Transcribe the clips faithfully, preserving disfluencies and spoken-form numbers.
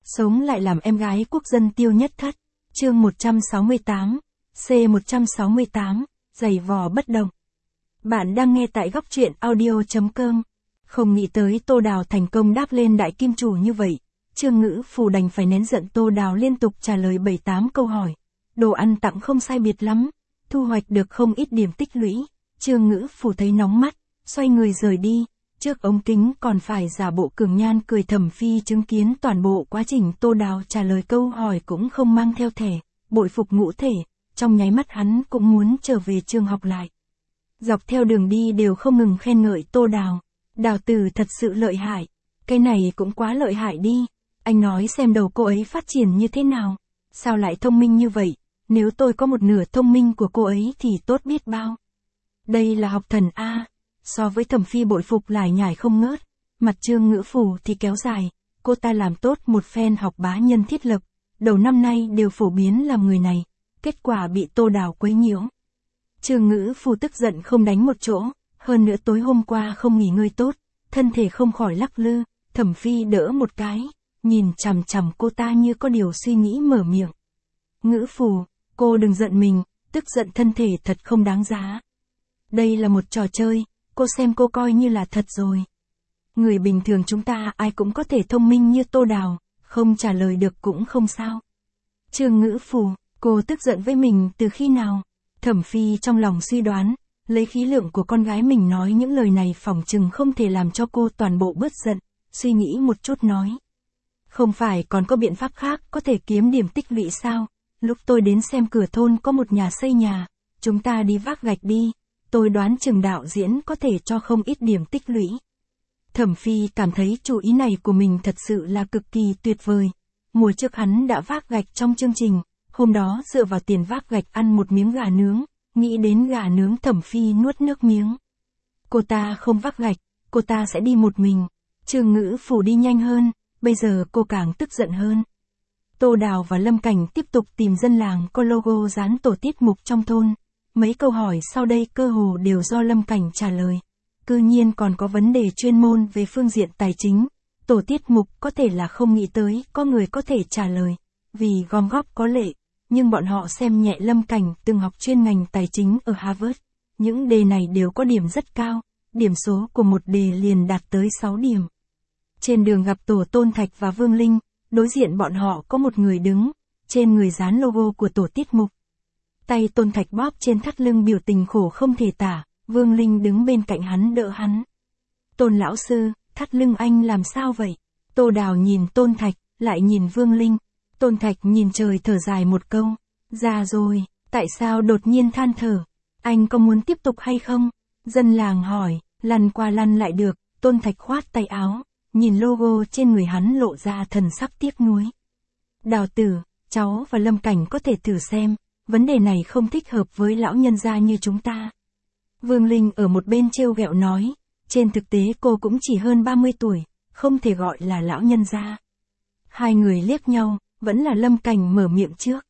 Sống lại làm em gái quốc dân Tiêu Nhất Thất. Chương một trăm sáu mươi tám, C một trăm sáu mươi tám, giày vò bất đồng. Bạn đang nghe tại góc truyện audio chấm com. Không nghĩ tới Tô Đào thành công đáp lên đại kim chủ như vậy. Trương Ngữ Phù đành phải nén giận Tô Đào liên tục trả lời bảy tám câu hỏi. Đồ ăn tặng không sai biệt lắm, thu hoạch được không ít điểm tích lũy. Trương Ngữ Phù thấy nóng mắt, xoay người rời đi. Trước ống kính còn phải giả bộ cường nhan cười. Thẩm Phi chứng kiến toàn bộ quá trình Tô Đào trả lời câu hỏi cũng không mang theo thẻ, bội phục ngũ thể, trong nháy mắt hắn cũng muốn trở về trường học lại. Dọc theo đường đi đều không ngừng khen ngợi Tô Đào. Đào tử thật sự lợi hại, cái này cũng quá lợi hại đi, anh nói xem đầu cô ấy phát triển như thế nào, sao lại thông minh như vậy, nếu tôi có một nửa thông minh của cô ấy thì tốt biết bao. Đây là học thần A. So với Thẩm Phi bội phục lải nhải không ngớt, mặt Trương Ngữ Phù thì kéo dài, cô ta làm tốt một phen học bá nhân thiết lập, đầu năm nay đều phổ biến làm người này, kết quả bị Tô Đào quấy nhiễu. Trương Ngữ Phù tức giận không đánh một chỗ, hơn nữa tối hôm qua không nghỉ ngơi tốt, thân thể không khỏi lắc lư. Thẩm Phi đỡ một cái, nhìn chằm chằm cô ta như có điều suy nghĩ mở miệng. Ngữ Phù, cô đừng giận mình, tức giận thân thể thật không đáng giá. Đây là một trò chơi, cô xem cô coi như là thật rồi. Người bình thường chúng ta ai cũng có thể thông minh như Tô Đào, không trả lời được cũng không sao. Trương Ngữ Phù, cô tức giận với mình từ khi nào? Thẩm Phi trong lòng suy đoán, lấy khí lượng của con gái mình nói những lời này phỏng chừng không thể làm cho cô toàn bộ bớt giận, suy nghĩ một chút nói. Không phải còn có biện pháp khác có thể kiếm điểm tích lũy sao? Lúc tôi đến xem cửa thôn có một nhà xây nhà, chúng ta đi vác gạch đi, tôi đoán chừng đạo diễn có thể cho không ít điểm tích lũy. Thẩm Phi cảm thấy chủ ý này của mình thật sự là cực kỳ tuyệt vời. Mùa trước hắn đã vác gạch trong chương trình, hôm đó dựa vào tiền vác gạch ăn một miếng gà nướng, nghĩ đến gà nướng Thẩm Phi nuốt nước miếng. Cô ta không vác gạch, cô ta sẽ đi một mình. Trương Ngữ Phù đi nhanh hơn, bây giờ cô càng tức giận hơn. Tô Đào và Lâm Cảnh tiếp tục tìm dân làng có logo dán tổ tiết mục trong thôn. Mấy câu hỏi sau đây cơ hồ đều do Lâm Cảnh trả lời. Cư nhiên còn có vấn đề chuyên môn về phương diện tài chính. Tổ tiết mục có thể là không nghĩ tới có người có thể trả lời, vì gom góp có lệ, nhưng bọn họ xem nhẹ Lâm Cảnh từng học chuyên ngành tài chính ở Harvard. Những đề này đều có điểm rất cao, điểm số của một đề liền đạt tới sáu điểm. Trên đường gặp tổ Tôn Thạch và Vương Linh, đối diện bọn họ có một người đứng, trên người dán logo của tổ tiết mục. Tay Tôn Thạch bóp trên thắt lưng biểu tình khổ không thể tả, Vương Linh đứng bên cạnh hắn đỡ hắn. Tôn lão sư, thắt lưng anh làm sao vậy? Tô Đào nhìn Tôn Thạch, lại nhìn Vương Linh. Tôn Thạch nhìn trời thở dài một câu. Già rồi, tại sao đột nhiên than thở? Anh có muốn tiếp tục hay không? Dân làng hỏi, lăn qua lăn lại được. Tôn Thạch khoát tay áo, nhìn logo trên người hắn lộ ra thần sắc tiếc nuối. Đào tử, cháu và Lâm Cảnh có thể thử xem, vấn đề này không thích hợp với lão nhân gia như chúng ta. Vương Linh ở một bên trêu ghẹo nói, trên thực tế cô cũng chỉ hơn ba mươi tuổi, không thể gọi là lão nhân gia. Hai người liếc nhau, vẫn là Lâm Cảnh mở miệng trước.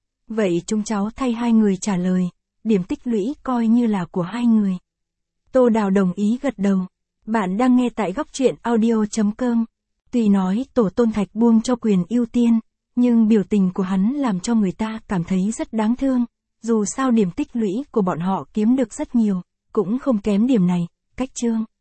Vậy chúng cháu thay hai người trả lời, điểm tích lũy coi như là của hai người. Tô Đào đồng ý gật đầu. Bạn đang nghe tại góc truyện audio chấm com. Tuy nói tổ Tôn Thạch buông cho quyền ưu tiên, nhưng biểu tình của hắn làm cho người ta cảm thấy rất đáng thương. Dù sao điểm tích lũy của bọn họ kiếm được rất nhiều, cũng không kém điểm này. Cách chương.